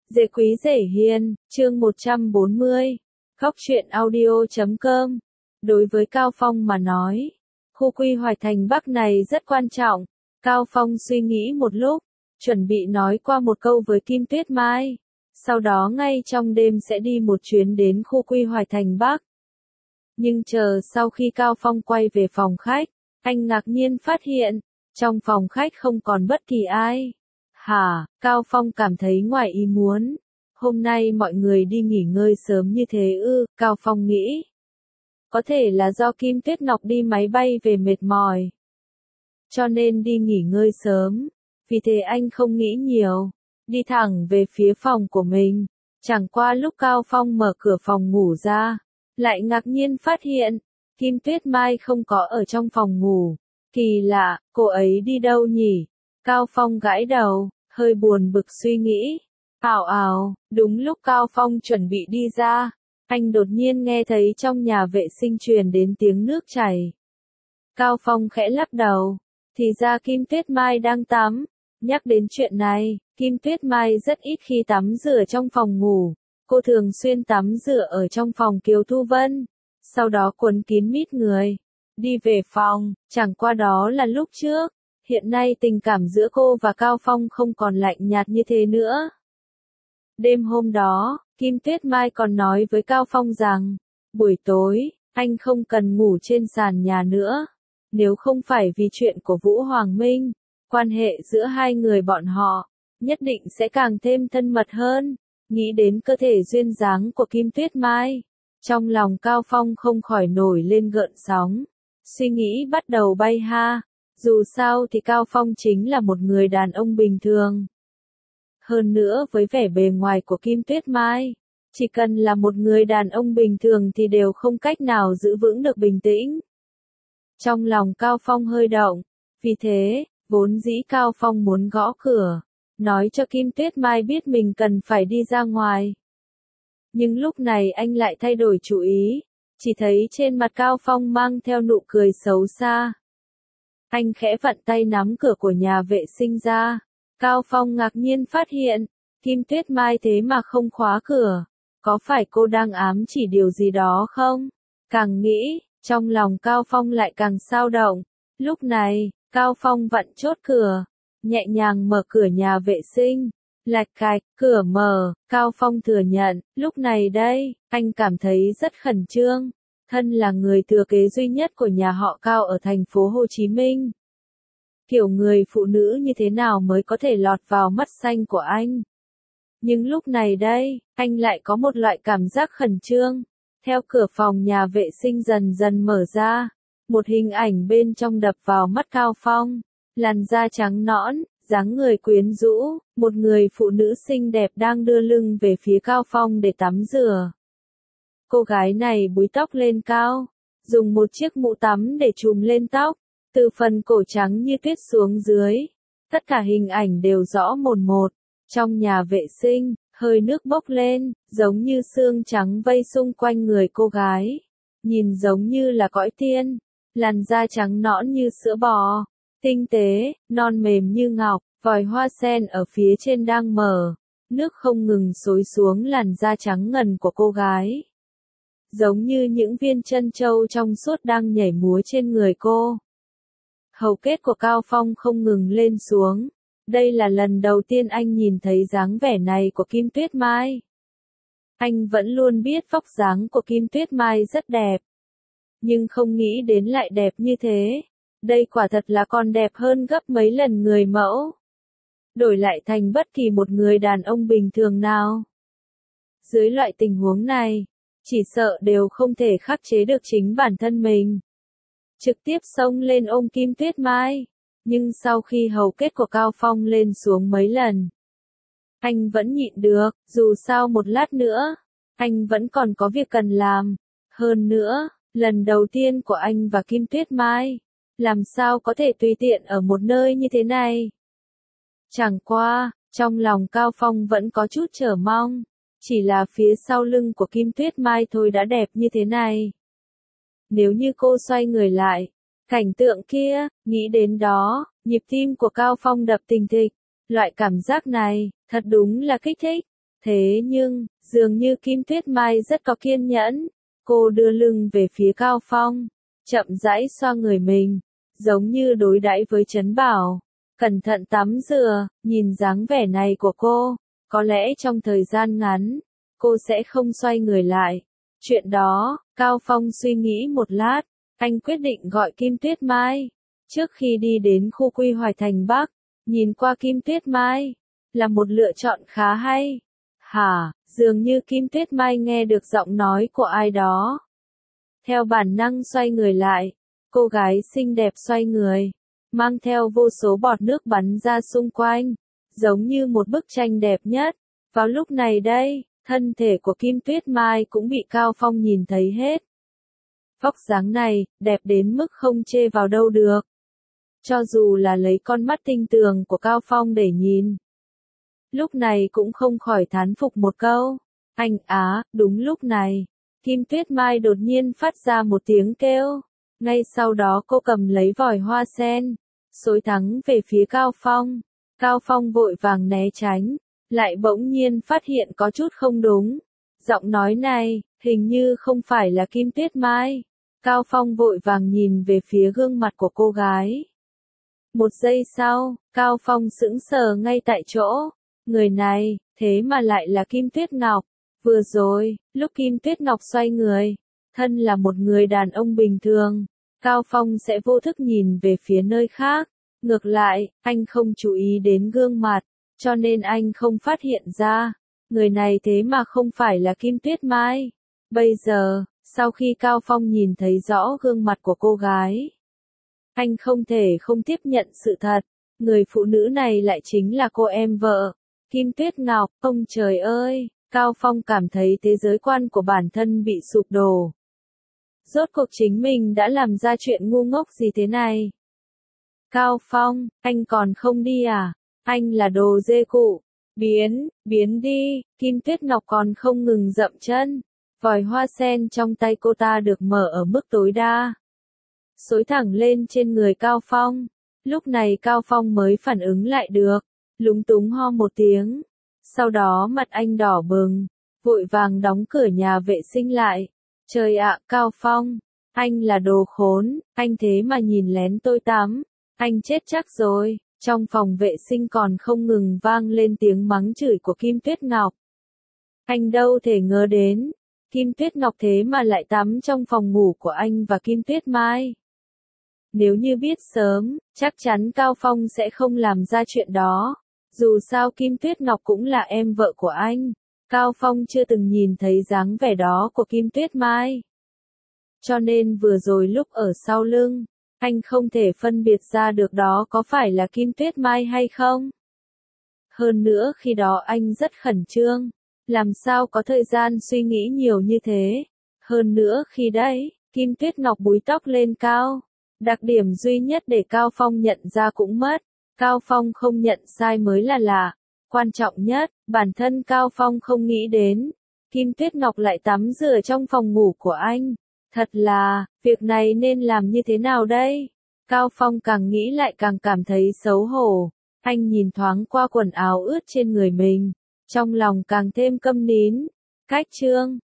Dễ quý dễ hiền, chương 140. Khóc chuyện audio.com. Đối với Cao Phong mà nói, khu quy hoạch thành Bắc này rất quan trọng. Cao Phong suy nghĩ một lúc, chuẩn bị nói qua một câu với Kim Tuyết Mai. Sau đó ngay trong đêm sẽ đi một chuyến đến khu quy hoạch thành Bắc. Nhưng chờ sau khi Cao Phong quay về phòng khách, anh ngạc nhiên phát hiện, trong phòng khách không còn bất kỳ ai. Hả, Cao Phong cảm thấy ngoài ý muốn. Hôm nay mọi người đi nghỉ ngơi sớm như thế ư, Cao Phong nghĩ. Có thể là do Kim Tuyết Ngọc đi máy bay về mệt mỏi. Cho nên đi nghỉ ngơi sớm. Vì thế anh không nghĩ nhiều. Đi thẳng về phía phòng của mình. Chẳng qua lúc Cao Phong mở cửa phòng ngủ ra, lại ngạc nhiên phát hiện, Kim Tuyết Mai không có ở trong phòng ngủ. Kỳ lạ, cô ấy đi đâu nhỉ? Cao Phong gãi đầu, hơi buồn bực suy nghĩ. Đúng lúc Cao Phong chuẩn bị đi ra, anh đột nhiên nghe thấy trong nhà vệ sinh truyền đến tiếng nước chảy. Cao Phong khẽ lắc đầu, thì ra Kim Tuyết Mai đang tắm. Nhắc đến chuyện này, Kim Tuyết Mai rất ít khi tắm rửa trong phòng ngủ. Cô thường xuyên tắm rửa ở trong phòng Kiều Thu Vân, sau đó quấn kín mít người, đi về phòng, chẳng qua đó là lúc trước. Hiện nay tình cảm giữa cô và Cao Phong không còn lạnh nhạt như thế nữa. Đêm hôm đó, Kim Tuyết Mai còn nói với Cao Phong rằng, buổi tối, anh không cần ngủ trên sàn nhà nữa. Nếu không phải vì chuyện của Vũ Hoàng Minh, quan hệ giữa hai người bọn họ, nhất định sẽ càng thêm thân mật hơn. Nghĩ đến cơ thể duyên dáng của Kim Tuyết Mai, trong lòng Cao Phong không khỏi nổi lên gợn sóng. Suy nghĩ bắt đầu bay ha. Dù sao thì Cao Phong chính là một người đàn ông bình thường. Hơn nữa với vẻ bề ngoài của Kim Tuyết Mai, chỉ cần là một người đàn ông bình thường thì đều không cách nào giữ vững được bình tĩnh. Trong lòng Cao Phong hơi động, vì thế, vốn dĩ Cao Phong muốn gõ cửa, nói cho Kim Tuyết Mai biết mình cần phải đi ra ngoài. Nhưng lúc này anh lại thay đổi chủ ý, chỉ thấy trên mặt Cao Phong mang theo nụ cười xấu xa. Anh khẽ vặn tay nắm cửa của nhà vệ sinh ra. Cao Phong ngạc nhiên phát hiện, Kim Tuyết Mai thế mà không khóa cửa. Có phải cô đang ám chỉ điều gì đó không? Càng nghĩ, trong lòng Cao Phong lại càng xao động. Lúc này, Cao Phong vặn chốt cửa, nhẹ nhàng mở cửa nhà vệ sinh. Lạch cạch, cửa mở, Cao Phong thừa nhận, lúc này đây, anh cảm thấy rất khẩn trương. Thân là người thừa kế duy nhất của nhà họ Cao ở thành phố Hồ Chí Minh. Kiểu người phụ nữ như thế nào mới có thể lọt vào mắt xanh của anh? Nhưng lúc này đây, anh lại có một loại cảm giác khẩn trương. Theo cửa phòng nhà vệ sinh dần dần mở ra, một hình ảnh bên trong đập vào mắt Cao Phong. Làn da trắng nõn, dáng người quyến rũ, một người phụ nữ xinh đẹp đang đưa lưng về phía Cao Phong để tắm rửa. Cô gái này búi tóc lên cao, dùng một chiếc mũ tắm để trùm lên tóc, từ phần cổ trắng như tuyết xuống dưới. Tất cả hình ảnh đều rõ mồn một. Trong nhà vệ sinh, hơi nước bốc lên, giống như sương trắng vây xung quanh người cô gái. Nhìn giống như là cõi tiên, làn da trắng nõn như sữa bò, tinh tế, non mềm như ngọc, vòi hoa sen ở phía trên đang mở, nước không ngừng xối xuống làn da trắng ngần của cô gái. Giống như những viên trân châu trong suốt đang nhảy múa trên người cô. Hầu kết của Cao Phong không ngừng lên xuống. Đây là lần đầu tiên anh nhìn thấy dáng vẻ này của Kim Tuyết Mai. Anh vẫn luôn biết vóc dáng của Kim Tuyết Mai rất đẹp. Nhưng không nghĩ đến lại đẹp như thế. Đây quả thật là còn đẹp hơn gấp mấy lần người mẫu. Đổi lại thành bất kỳ một người đàn ông bình thường nào. Dưới loại tình huống này, chỉ sợ đều không thể khắc chế được chính bản thân mình. Trực tiếp xông lên ôm Kim Tuyết Mai. Nhưng sau khi hầu kết của Cao Phong lên xuống mấy lần, anh vẫn nhịn được, dù sao một lát nữa, anh vẫn còn có việc cần làm. Hơn nữa, lần đầu tiên của anh và Kim Tuyết Mai, làm sao có thể tùy tiện ở một nơi như thế này. Chẳng qua, trong lòng Cao Phong vẫn có chút chờ mong, chỉ là phía sau lưng của Kim Tuyết Mai thôi đã đẹp như thế này. Nếu như cô xoay người lại, cảnh tượng kia, nghĩ đến đó, nhịp tim của Cao Phong đập thình thịch. Loại cảm giác này, thật đúng là kích thích. Thế nhưng, dường như Kim Tuyết Mai rất có kiên nhẫn, cô đưa lưng về phía Cao Phong, chậm rãi xoa người mình, giống như đối đãi với Trấn Bảo. Cẩn thận tắm rửa, nhìn dáng vẻ này của cô, có lẽ trong thời gian ngắn, cô sẽ không xoay người lại. Chuyện đó, Cao Phong suy nghĩ một lát, anh quyết định gọi Kim Tuyết Mai. Trước khi đi đến khu quy hoạch thành Bắc, nhìn qua Kim Tuyết Mai, là một lựa chọn khá hay. Hả, dường như Kim Tuyết Mai nghe được giọng nói của ai đó. Theo bản năng xoay người lại, cô gái xinh đẹp xoay người, mang theo vô số bọt nước bắn ra xung quanh, giống như một bức tranh đẹp nhất. Vào lúc này đây, thân thể của Kim Tuyết Mai cũng bị Cao Phong nhìn thấy hết. Vóc dáng này, đẹp đến mức không chê vào đâu được. Cho dù là lấy con mắt tinh tường của Cao Phong để nhìn, lúc này cũng không khỏi thán phục một câu. Anh á, đúng lúc này, Kim Tuyết Mai đột nhiên phát ra một tiếng kêu. Ngay sau đó cô cầm lấy vòi hoa sen, xối thẳng về phía Cao Phong. Cao Phong vội vàng né tránh, lại bỗng nhiên phát hiện có chút không đúng. Giọng nói này, hình như không phải là Kim Tuyết Mai. Cao Phong vội vàng nhìn về phía gương mặt của cô gái. Một giây sau, Cao Phong sững sờ ngay tại chỗ. Người này, thế mà lại là Kim Tuyết Ngọc. Vừa rồi, lúc Kim Tuyết Ngọc xoay người, thân là một người đàn ông bình thường, Cao Phong sẽ vô thức nhìn về phía nơi khác. Ngược lại, anh không chú ý đến gương mặt, cho nên anh không phát hiện ra. Người này thế mà không phải là Kim Tuyết Mai. Bây giờ, sau khi Cao Phong nhìn thấy rõ gương mặt của cô gái, anh không thể không tiếp nhận sự thật. Người phụ nữ này lại chính là cô em vợ, Kim Tuyết Ngọc. Ông trời ơi, Cao Phong cảm thấy thế giới quan của bản thân bị sụp đổ. Rốt cuộc chính mình đã làm ra chuyện ngu ngốc gì thế này? Cao Phong, anh còn không đi à? Anh là đồ dê cụ. Biến đi. Kim Tuyết Ngọc còn không ngừng dậm chân. Vòi hoa sen trong tay cô ta được mở ở mức tối đa, xối thẳng lên trên người Cao Phong. Lúc này Cao Phong mới phản ứng lại được, lúng túng ho một tiếng. Sau đó mặt anh đỏ bừng, vội vàng đóng cửa nhà vệ sinh lại. Trời ạ, Cao Phong, anh là đồ khốn, anh thế mà nhìn lén tôi tắm, anh chết chắc rồi. Trong phòng vệ sinh còn không ngừng vang lên tiếng mắng chửi của Kim Tuyết Ngọc. Anh đâu thể ngờ đến, Kim Tuyết Ngọc thế mà lại tắm trong phòng ngủ của anh và Kim Tuyết Mai. Nếu như biết sớm, chắc chắn Cao Phong sẽ không làm ra chuyện đó. Dù sao Kim Tuyết Ngọc cũng là em vợ của anh. Cao Phong chưa từng nhìn thấy dáng vẻ đó của Kim Tuyết Mai. Cho nên vừa rồi lúc ở sau lưng, anh không thể phân biệt ra được đó có phải là Kim Tuyết Mai hay không. Hơn nữa khi đó anh rất khẩn trương, làm sao có thời gian suy nghĩ nhiều như thế. Hơn nữa khi đấy, Kim Tuyết Ngọc búi tóc lên cao. Đặc điểm duy nhất để Cao Phong nhận ra cũng mất. Cao Phong không nhận sai mới là lạ. Quan trọng nhất, bản thân Cao Phong không nghĩ đến, Kim Tuyết Ngọc lại tắm rửa trong phòng ngủ của anh. Thật là, việc này nên làm như thế nào đây? Cao Phong càng nghĩ lại càng cảm thấy xấu hổ. Anh nhìn thoáng qua quần áo ướt trên người mình, trong lòng càng thêm câm nín. Cách chương